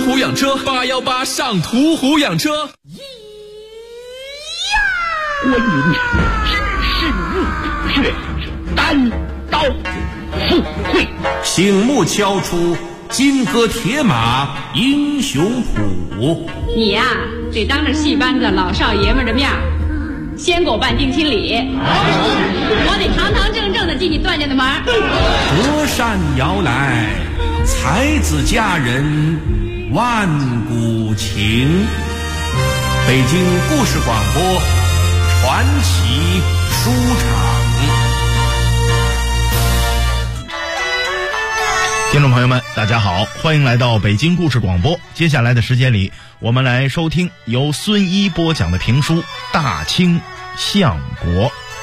虎养车818上途虎养车。 观音知事入土穴，单刀赴会， 醒目敲出金戈铁马英雄谱。 你呀，得当着戏班子老少爷们的面先给我办定亲礼，我得堂堂正正的进你段家的门。 隔山摇来，才子佳人万古情。北京故事广播传奇书场。 听众朋友们大家好，欢迎来到北京故事广播。接下来的时间里，我们来收听由孙一播讲的评书《大清相国》。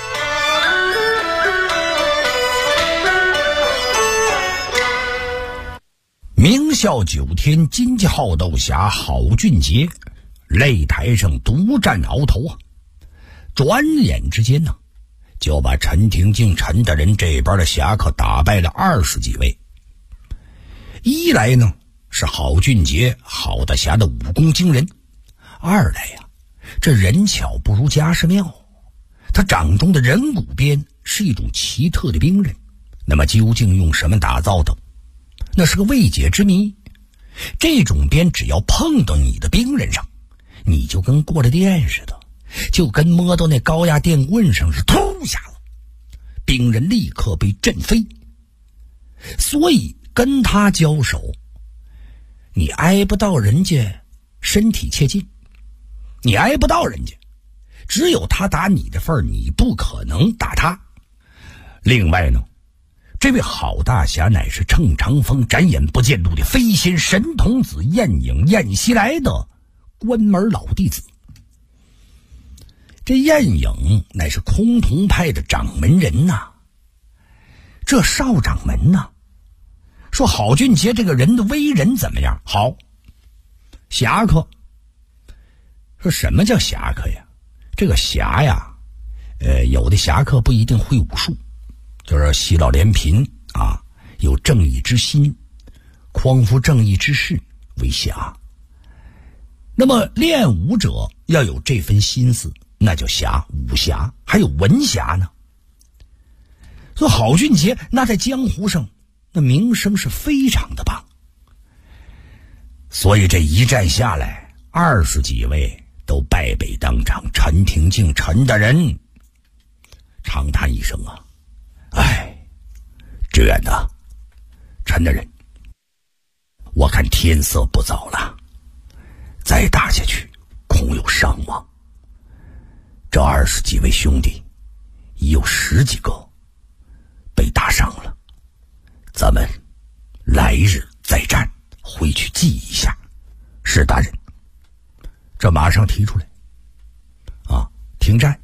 明孝9天，金鸡好斗侠郝俊杰擂台上独占鳌头啊！转眼之间呢，就把陈廷敬陈大人这边的侠客打败了20几位。一来呢是郝俊杰郝大侠的武功惊人，二来呀，这人巧不如家世妙，他掌中的人骨鞭是一种奇特的兵刃，那么究竟用什么打造的，那是个未解之谜。这种鞭只要碰到你的兵刃上，你就跟过了电似的，就跟摸到那高压电棍上是突下了，兵刃立刻被震飞。所以跟他交手，你挨不到人家身体切近，你挨不到人家，只有他打你的份儿，你不可能打他。另外呢，这位郝大侠乃是乘长风展眼不见路的飞仙神童子晏影晏西来的关门老弟子。这晏影乃是崆峒派的掌门人呐，这少掌门呐，说郝俊杰这个人的为人怎么样？好，侠客。说什么叫侠客呀？这个侠呀，有的侠客不一定会武术，就是喜老怜贫啊，有正义之心，匡扶正义之事为侠。那么练武者要有这份心思，那叫侠，武侠。还有文侠呢。所以郝俊杰那在江湖上那名声是非常的棒，所以这一战下来，20几位都败北当场。陈廷敬陈大人长叹一声啊，哎，志远呐，陈大人，我看天色不早了，再打下去恐有伤亡。这20几位兄弟已有10几个被打伤了，咱们来日再战，回去记一下。是大人。这马上提出来啊，停战。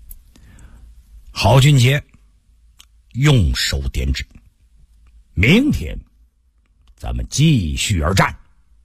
郝俊杰用手点指，明天咱们继续而战。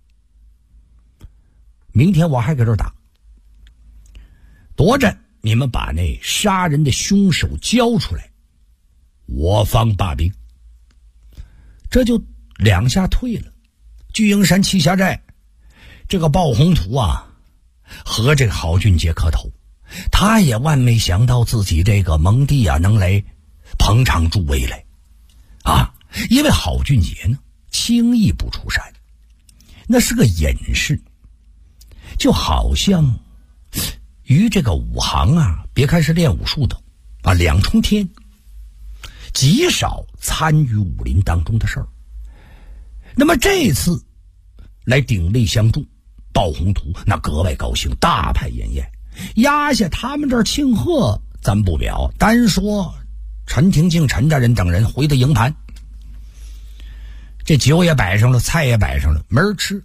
明天我还搁这儿打，夺着你们把那杀人的凶手交出来，我方罢兵。这就2下退了。巨鹰山栖霞寨这个鲍宏图啊，和这个郝俊杰磕头，他也万没想到自己这个蒙弟啊能来捧场助威来啊！因为郝俊杰呢轻易不出山，那是个隐士，就好像于这个武行啊，别看是练武术的啊，2重天，极少参与武林当中的事儿。那么这次来鼎力相助，鲍宏图那格外高兴，大派筵宴，压下他们这儿庆贺咱不表，单说陈廷敬陈大人等人回到营盘，这酒也摆上了，菜也摆上了，没人吃。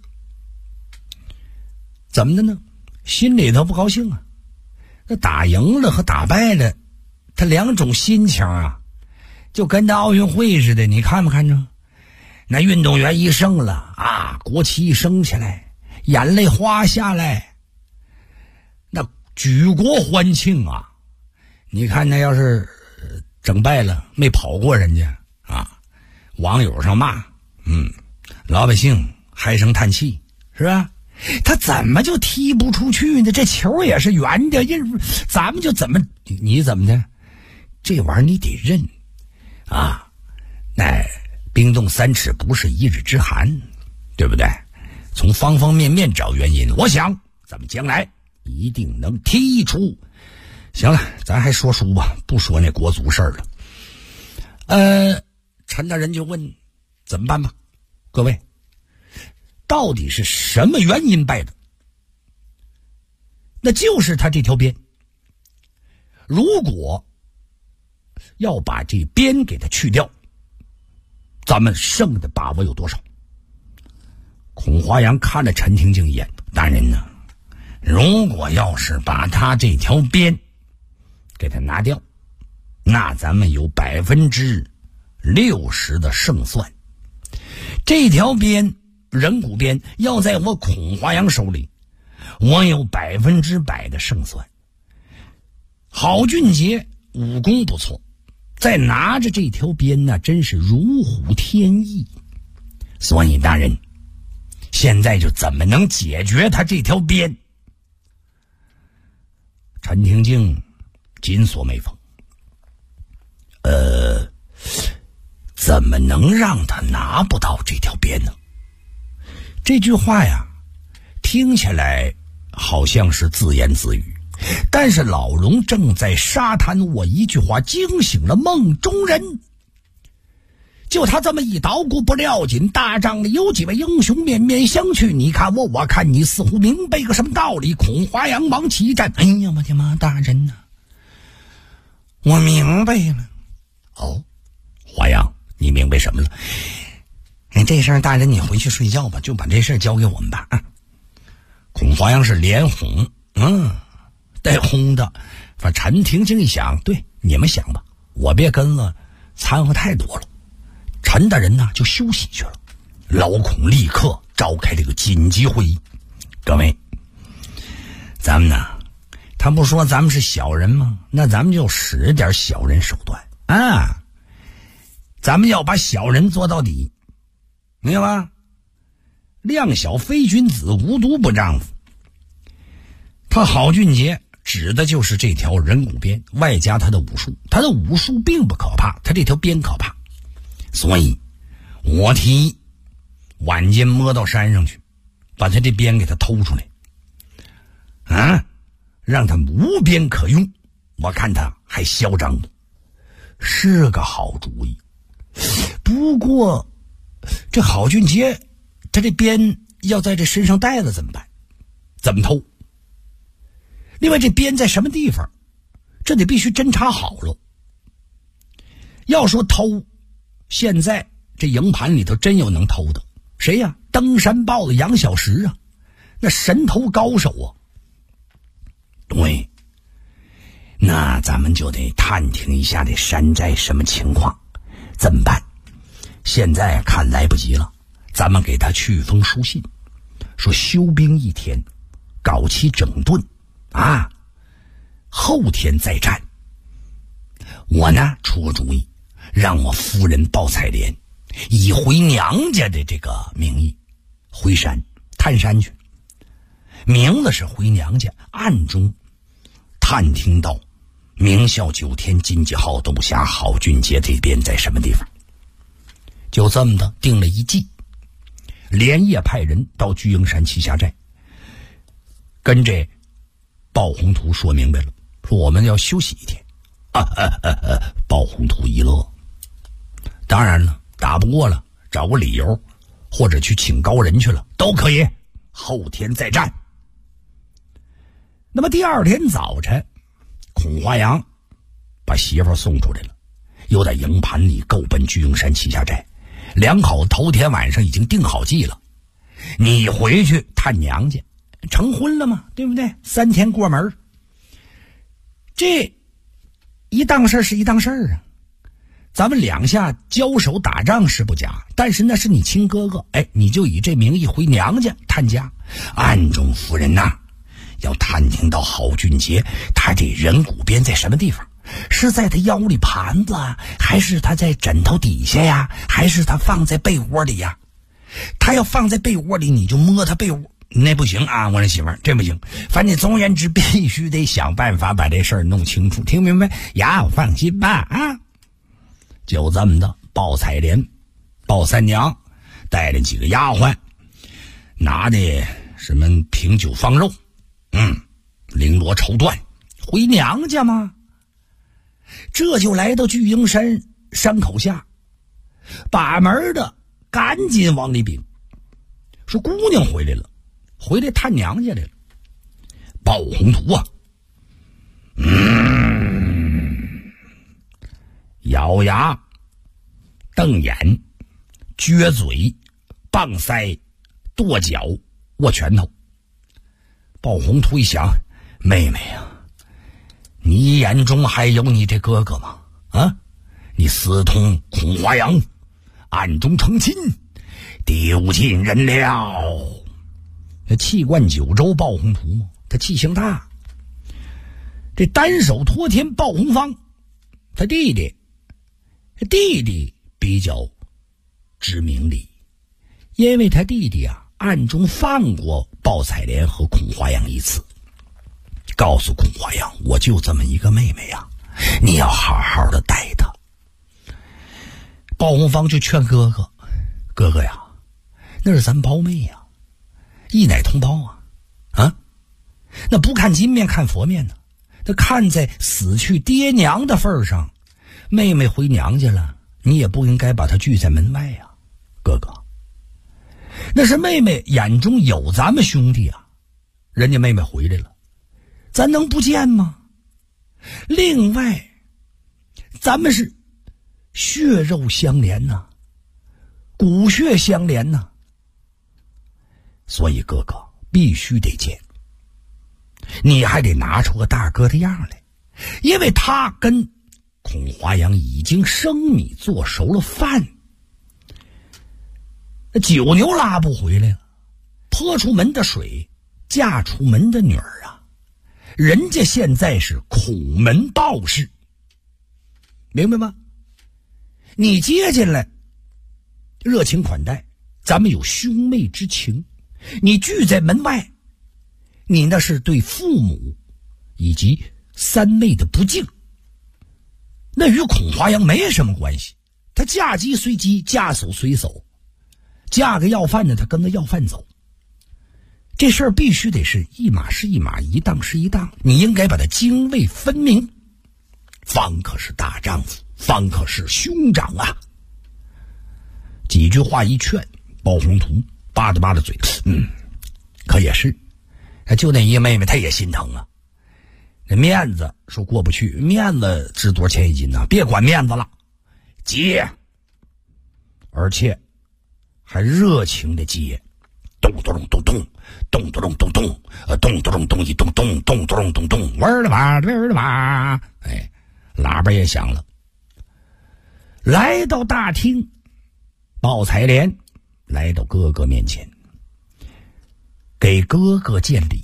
怎么的呢？心里头不高兴啊。那打赢了和打败了，他2种心情啊，就跟那奥运会似的，你看没看着？那运动员一胜了啊，国旗一升起来，眼泪哗下来，那举国欢庆啊。你看那要是整败了，没跑过人家啊，网友上骂，老百姓唉声叹气， 是吧？他怎么就踢不出去呢？这球也是圆的，咱们就怎么你怎么的？这玩意儿你得认啊！那冰冻三尺不是一日之寒，对不对？从方方面面找原因，我想咱们将来一定能踢出。行了，咱还说书吧，不说那国足事儿了。陈大人就问怎么办吧？各位，到底是什么原因败的？那就是他这条鞭。如果要把这鞭给他去掉，咱们胜的把握有多少？孔华阳看了陈廷敬一眼，大人呢，如果要是把他这条鞭给他拿掉，那咱们有60%的胜算。这条鞭人骨鞭要在我孔华阳手里，我有100%的胜算。郝俊杰武功不错，再拿着这条鞭呢，真是如虎添翼。所以大人，现在就怎么能解决他这条鞭？陈廷敬紧锁眉峰。怎么能让他拿不到这条鞭呢？这句话呀，听起来好像是自言自语，但是老荣正在沙滩卧，一句话惊醒了梦中人。就他这么一捣鼓不要紧，大帐里有几位英雄面面相觑，你看我，我看你，似乎明白个什么道理。孔华阳往起一站，哎呀，我的妈，大人呐，我明白了。哦，华阳，你明白什么了？这事儿大人你回去睡觉吧，就把这事儿交给我们吧。孔华阳是连哄，带轰的。反正陈廷敬一想，对，你们想吧，我别跟了，掺和太多了。陈大人呢就休息去了。老孔立刻召开这个紧急会议。各位，咱们呢，他不说咱们是小人吗？那咱们就使点小人手段啊！咱们要把小人做到底，明白吧？量小非君子，无毒不丈夫。他郝俊杰指的就是这条人骨鞭，外加他的武术。他的武术并不可怕，他这条鞭可怕。所以我提议晚间摸到山上去，把他这鞭给他偷出来让他无鞭可用，我看他还嚣张的，是个好主意。不过这郝俊杰他这鞭要在这身上带了怎么办？怎么偷？另外这鞭在什么地方，这得必须侦查好了。要说偷，现在这营盘里头真有能偷的，谁呀？登山豹的杨小石啊，那神偷高手啊。对，那咱们就得探听一下这山寨什么情况，怎么办？现在看来不及了，咱们给他去封书信，说休兵1天，搞其整顿后天再战。我呢出个主意，让我夫人鲍彩莲以回娘家的这个名义回山探山去，名字是回娘家，暗中探听到明孝9天金鸡号斗侠郝俊杰这边在什么地方。就这么的定了一计，连夜派人到巨鹰山栖霞寨，跟这鲍宏图说明白了，说我们要休息1天。鲍宏图一乐，当然了，打不过了找个理由，或者去请高人去了都可以，后天再战。那么第2天早晨，孔华阳把媳妇送出来了，又在营盘里够奔巨鹰山栖霞寨。两口头天晚上已经定好计了，你回去探娘家，成婚了嘛，对不对？3天过门，这一档事是一档事啊。咱们2下交手打仗是不假，但是那是你亲哥哥，你就以这名义回娘家探家。暗中夫人要探听到郝俊杰他这人骨鞭在什么地方，是在他腰里盘子还是他在枕头底下呀，还是他放在被窝里呀？他要放在被窝里，你就摸他被窝， 那不行啊，我这媳妇儿这不行，反正总而言之必须得想办法把这事儿弄清楚，听明白呀？放心吧啊！就这么的，鲍彩莲、鲍三娘带着几个丫鬟，拿的什么平酒放肉，绫罗绸缎，回娘家吗？这就来到巨鹰山山口下，把门的赶紧往里禀，说姑娘回来了，回来探娘家来了。鲍宏图啊，咬牙瞪眼撅嘴棒腮跺脚握拳头。鲍宏图一想，妹妹啊，你眼中还有你这哥哥吗？啊，你私通孔华阳，暗中成亲，丢尽人了。这气贯九州鲍宏图嘛，他气性大。这单手托天鲍宏方，他弟弟比较知明理，因为他弟弟啊暗中放过鲍彩莲和孔华阳一次，告诉孔华阳，我就这么一个妹妹啊，你要好好的待她。鲍宏方就劝哥哥呀，那是咱胞妹呀，一奶同胞啊，那不看金面看佛面呢，那看在死去爹娘的份上，妹妹回娘家了，你也不应该把她拒在门外呀，哥哥。那是妹妹眼中有咱们兄弟啊，人家妹妹回来了，咱能不见吗？另外，咱们是血肉相连呐，骨血相连呐，所以哥哥必须得见，你还得拿出个大哥的样来，因为他跟孔华阳已经生米做熟了饭，酒牛拉不回来了，泼出门的水嫁出门的女儿啊，人家现在是孔门道士，明白吗？你接进来热情款待，咱们有兄妹之情，你拒在门外，你那是对父母以及三妹的不敬，那与孔华阳没什么关系，他嫁鸡随鸡，嫁叟随叟，嫁个要饭的他跟着要饭走，这事儿必须得是一码是一码，一档是一档，你应该把它泾渭分明，方可是大丈夫，方可是兄长啊。几句话一劝，鲍宏图扒着嘴，可也是，就那一个妹妹，她也心疼啊。那面子说过不去，面子值多少钱一斤呢？别管面子了，接，而且还热情的接，咚咚咚咚咚咚咚咚咚咚，咚咚咚一咚咚咚咚咚咚，玩了吧，玩了吧，哎，喇叭也响了。来到大厅，鲍彩莲来到哥哥面前，给哥哥见礼。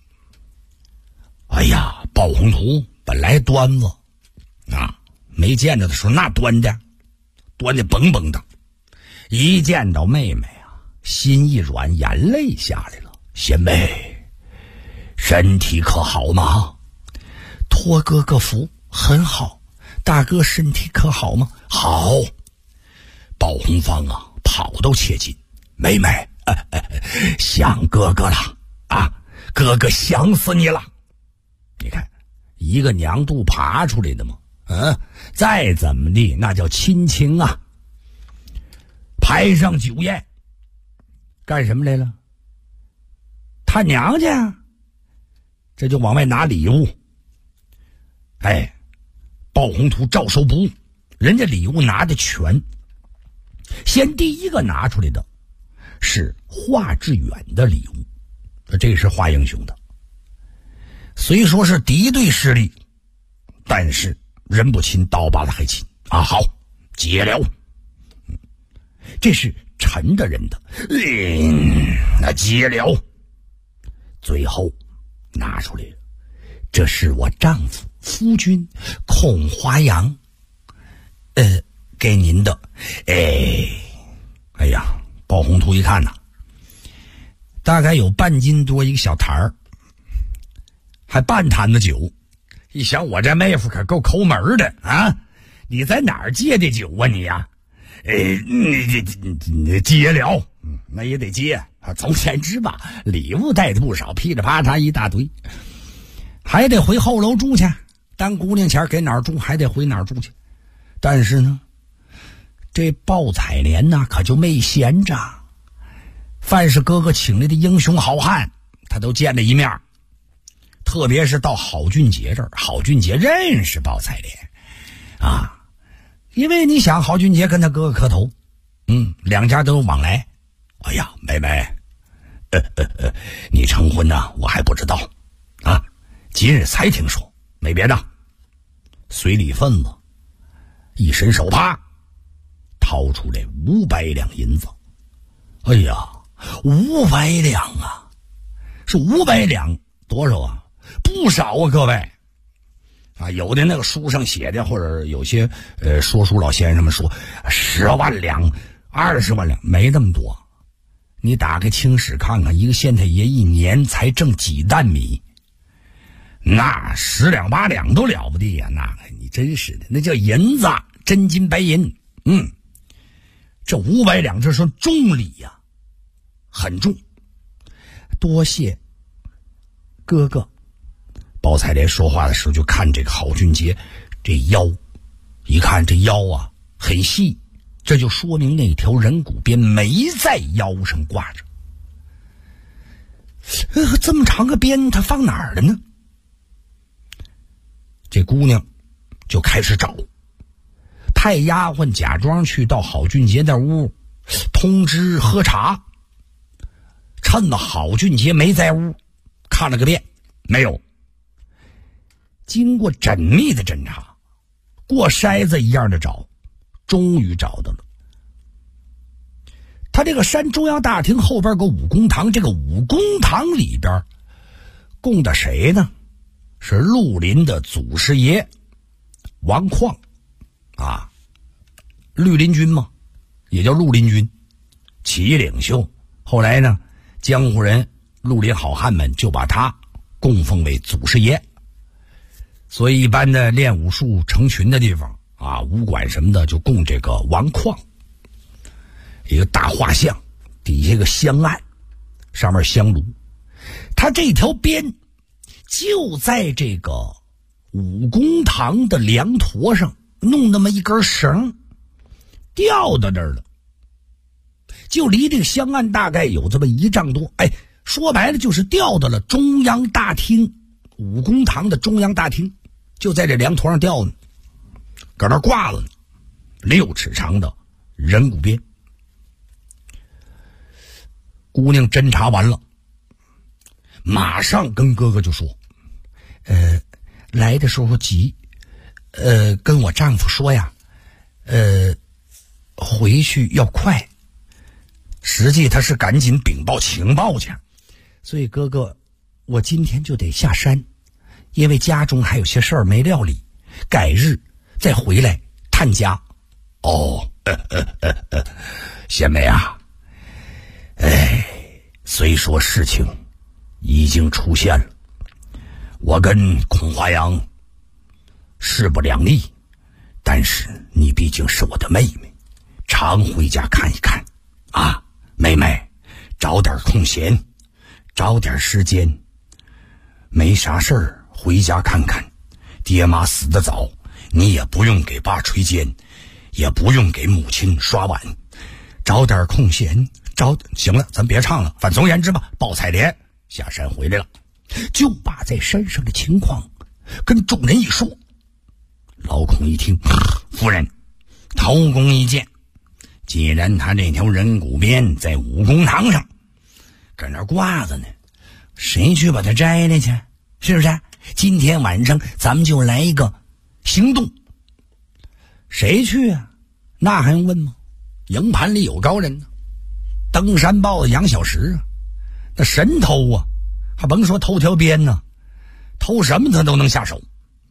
哎呀，鲍宏图本来端子啊，没见着的时候那端的绷绷的，一见到妹妹啊，心一软，眼泪下来了。贤妹，身体可好吗？托哥哥福，很好。大哥身体可好吗？好。鲍宏方啊，跑到切近，妹妹，想哥哥了啊，哥哥想死你了。你看，一个娘肚爬出来的嘛，再怎么地那叫亲情啊。排上酒宴，干什么来了？探娘家，这就往外拿礼物。哎，鲍宏图照收不误，人家礼物拿的全。先第一个拿出来的是华致远的礼物，这是华英雄的。虽说是敌对势力，但是人不亲刀把子还亲啊！好，解了。这是陈大人的，那解了。最后拿出来了，这是我丈夫夫君孔华阳，给您的。哎呀，鲍宏图一看呐， 大概有半斤多一个小坛儿，还半坛子酒。一想我这妹夫可够抠门的啊！你在哪儿借的酒啊你呀？你接了，那也得接。总言之吧，礼物带的不少，噼里啪嚓一大堆，还得回后楼住去。当姑娘前给哪儿住，还得回哪儿住去。但是呢，这鲍采莲呐，可就没闲着。凡是哥哥请来的英雄好汉，他都见了一面。特别是到郝俊杰这儿，郝俊杰认识鲍采莲啊，因为你想郝俊杰跟他哥哥磕头，两家都有往来。哎呀，妹妹，你成婚呢，我还不知道啊，今日才听说，没别的。随礼份子一伸手，啪，掏出来500两银子。哎呀，500两啊，是500两，多少啊？不少啊，各位啊！有的那个书上写的，或者有些说书老先生们说10万两、20万两，没那么多。你打开清史看看，一个县太爷一年才挣几担米，那10两8两都了不得呀！那你真是的，那叫银子，真金白银。这500两这是重礼呀，很重。多谢哥哥。鲍采莲说话的时候就看这个郝俊杰这腰，一看这腰啊很细，这就说明那条人骨鞭没在腰上挂着。这么长个鞭他放哪儿了呢？这姑娘就开始找，派丫鬟假装去到郝俊杰那屋通知喝茶，趁着郝俊杰没在屋看了个遍，没有。经过缜密的侦查，过筛子一样的找，终于找到了。他这个山中央大厅后边个武公堂，这个武公堂里边供的谁呢？是绿林的祖师爷王旷啊，绿林军嘛，也叫绿林军，起义领袖。后来呢，江湖人绿林好汉们就把他供奉为祖师爷。所以一般的练武术成群的地方啊，武馆什么的就供这个王旷，一个大画像，底下一个香案，上面香炉。他这条鞭就在这个武公堂的梁坨上弄那么一根绳，吊到那儿了，就离这个香案大概有这么1丈多。说白了就是吊到了中央大厅，武公堂的中央大厅。就在这梁坨上吊呢，搁那挂了呢，6尺长的人骨鞭。姑娘侦查完了，马上跟哥哥就说：来的时候急，跟我丈夫说呀，回去要快。实际他是赶紧禀报情报去，所以哥哥，我今天就得下山。因为家中还有些事儿没料理，改日再回来探家。贤妹啊，虽说事情已经出现了，我跟孔华阳势不两立，但是你毕竟是我的妹妹，常回家看一看啊，妹妹，找点空闲，找点时间，没啥事儿。回家看看，爹妈死得早，你也不用给爸捶肩，也不用给母亲刷碗，找点空闲，行了，咱别唱了。反总言之吧，鲍采莲下山回来了，就把在山上的情况跟众人一说。老孔一听，夫人，头功一件，既然他这条人骨鞭在武公堂上搁那挂着呢，谁去把它摘来去？是不是？今天晚上咱们就来一个行动。谁去啊？那还用问吗？营盘里有高人呢，登山豹子杨小石啊，那神偷啊，还甭说偷条鞭呢，偷什么他都能下手。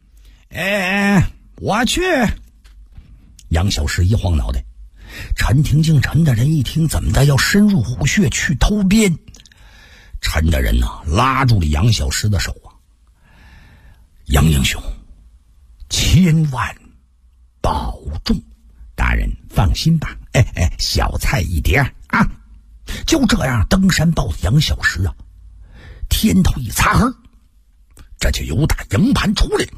我去。杨小石一晃脑袋，陈廷敬陈大人一听怎么的要深入虎穴去偷鞭， 陈大人拉住了杨小石的手杨英雄，千万保重，大人放心吧，小菜一碟啊。就这样，登山豹的杨小石天头一擦黑，这就由打营盘出来了。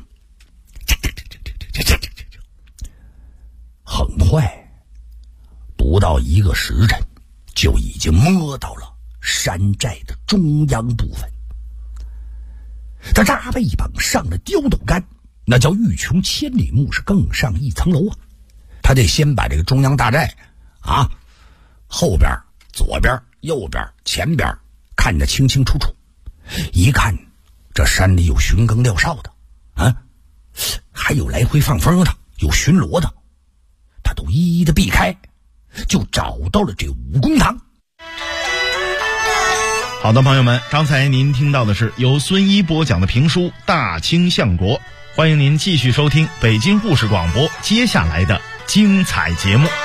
很快，不到1个时辰，就已经摸到了山寨的中央部分。他扎背膀上了刁斗杆，那叫欲穷千里目，是更上一层楼他得先把这个中央大寨后边、左边、右边、前边看得清清楚楚。一看这山里有巡更撂哨的还有来回放风的，有巡逻的，他都一一的避开，就找到了这武功堂。 好的，朋友们，刚才您听到的是由孙一播讲的评书《大清相国》，欢迎您继续收听北京故事广播接下来的精彩节目。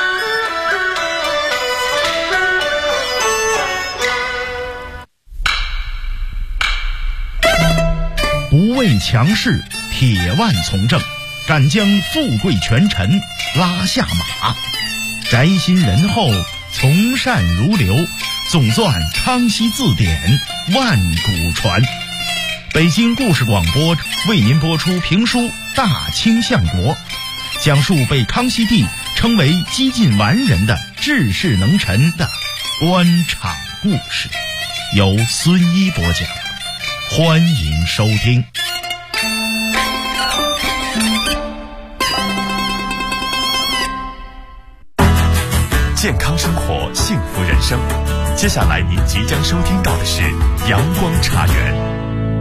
不畏强势，铁腕从政，敢将富贵权臣拉下马，宅心仁厚，从善如流，总纂康熙字典，万古传。北京故事广播为您播出评书《大清相国》，讲述被康熙帝称为几近完人的治世能臣的官场故事，由孙一播讲，欢迎收听。 健康生活，幸福人生。接下来您即将收听到的是阳光茶园。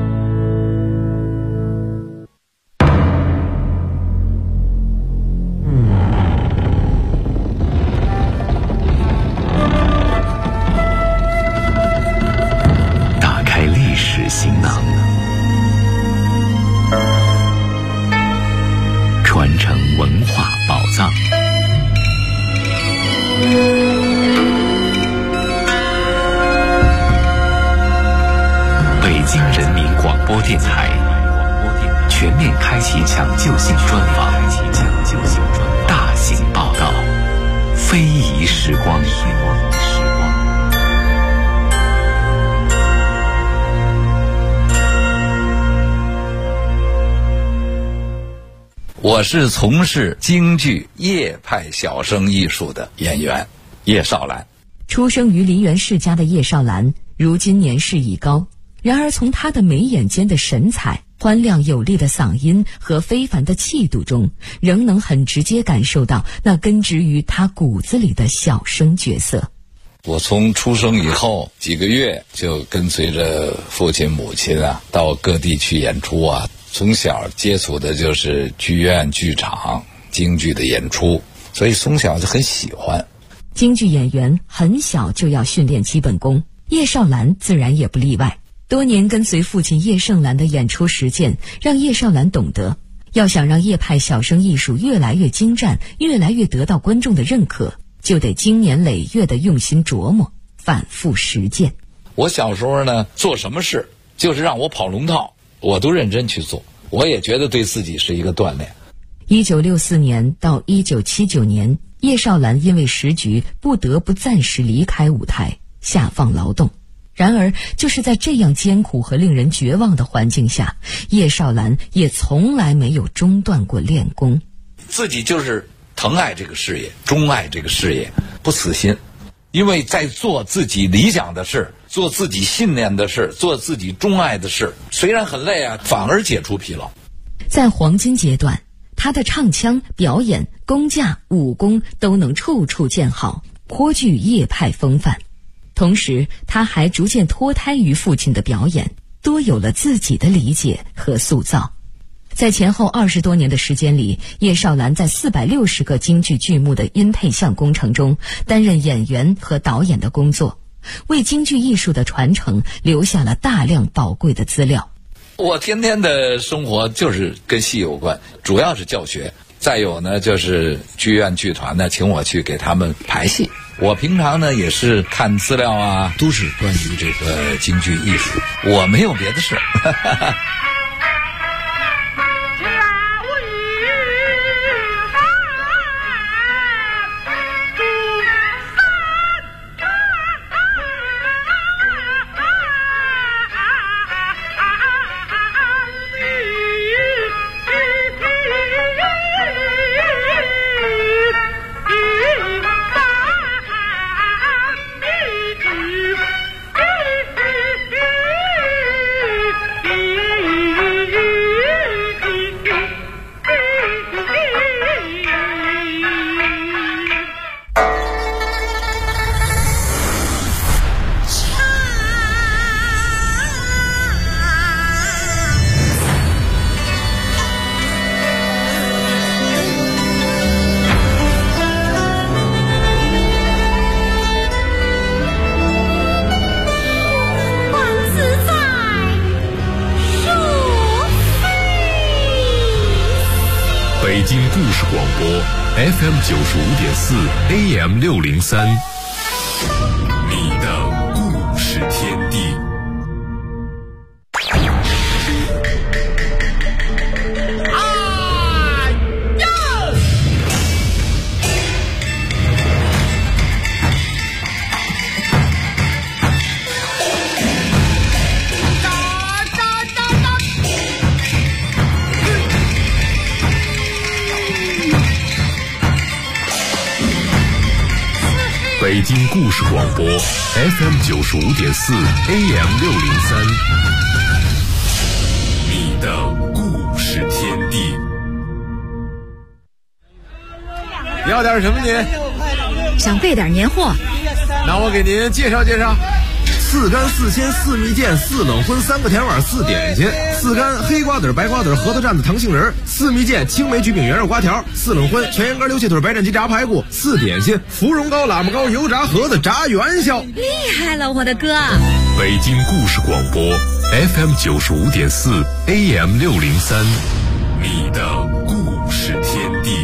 打开历史行囊，传承文化宝藏。北京人民广播电台全面开启抢救性专访，大型报道，非遗时光。 我是从事京剧叶派小生艺术的演员叶绍兰。 出生于梨园世家的叶绍兰，如今年事已高，然而从他的眉眼间的神采、欢亮有力的嗓音和非凡的气度中，仍能很直接感受到那根植于他骨子里的小生角色。 我从出生以后几个月就跟随着父亲母亲到各地去演出从小接触的就是剧院剧场京剧的演出，所以从小就很喜欢。 京剧演员很小就要训练基本功，叶绍兰自然也不例外。多年跟随父亲叶盛兰的演出实践，让叶绍兰懂得，要想让叶派小生艺术越来越精湛，越来越得到观众的认可，就得经年累月的用心琢磨，反复实践。 我小时候呢，做什么事就是让我跑龙套，我都认真去做，我也觉得对自己是一个锻炼。 1964年到1979年，叶绍兰因为时局不得不暂时离开舞台，下放劳动。然而就是在这样艰苦和令人绝望的环境下，叶绍兰也从来没有中断过练功。 自己就是疼爱这个事业，钟爱这个事业，不死心。因为在做自己理想的事，做自己信念的事，做自己钟爱的事，虽然很累反而解除疲劳。 在黄金阶段，他的唱腔、表演、功架、武功都能处处见好，颇具叶派风范。同时他还逐渐脱胎于父亲的表演，多有了自己的理解和塑造。在前后20多年的时间里，叶绍兰在460个京剧剧目的音配像工程中担任演员和导演的工作，为京剧艺术的传承留下了大量宝贵的资料。 我天天的生活就是跟戏有关，主要是教学，再有呢就是剧院剧团呢请我去给他们排戏， 我平常呢也是看资料啊，都是关于这个京剧艺术，我没有别的事。 北京故事广播 FM 95.4 AM 603，你的故事天地。北京故事广播 FM 95.4 AM 603，你的故事天地。 要点什么您？ 想备点年货。 那我给您介绍介绍。4干4鲜4蜜饯4冷荤3个甜碗4点心，4干黑瓜子白瓜子核桃蘸子糖杏仁，4蜜饯青梅焗饼圆肉瓜条，4冷荤全羊肝溜蟹腿白斩鸡炸排骨，4点心芙蓉糕喇嘛糕油炸盒子炸元宵。 厉害了，我的哥！ 北京故事广播 FM 95.4 AM 603，你的故事天地。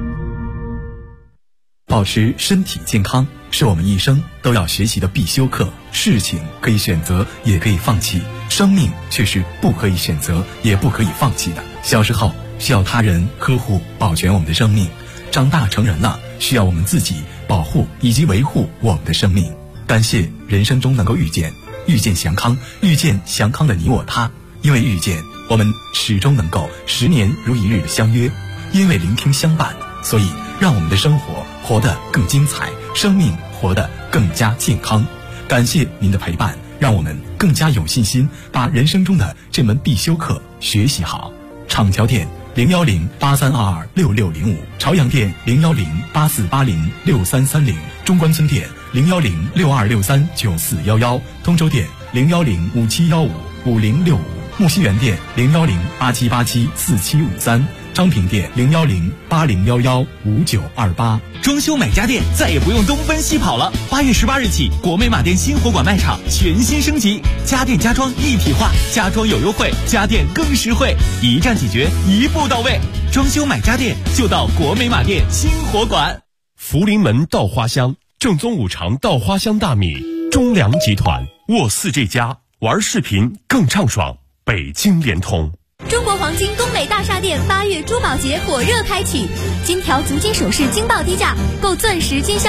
保持身体健康是我们一生都要学习的必修课。事情可以选择，也可以放弃，生命却是不可以选择，也不可以放弃的。小时候需要他人呵护保全我们的生命，长大成人了需要我们自己保护以及维护我们的生命。感谢人生中能够遇见祥康，遇见祥康的你我他。因为遇见，我们始终能够10年如一日的相约；因为聆听相伴，所以让我们的生活活得更精彩，生命活得更加健康。感谢您的陪伴，让我们更加有信心把人生中的这门必修课学习好。厂桥店01083226605，朝阳店01084806330，中关村店01062639411，通州店01057155065，木樨园店01087874753，昌平店01080115928。 装修买家电再也不用东奔西跑了。8月18日起，国美马店新火馆卖场全新升级，家电家装一体化，家装有优惠，家电更实惠，一站解决，一步到位。装修买家电就到国美马店新火馆。 福临门稻花香，正宗5常稻花香大米，中粮集团沃4这家，玩视频更畅爽。北京联通。 中国黄金东北大厦店8月珠宝节火热开启，金条足金首饰惊爆低价，购钻石金镶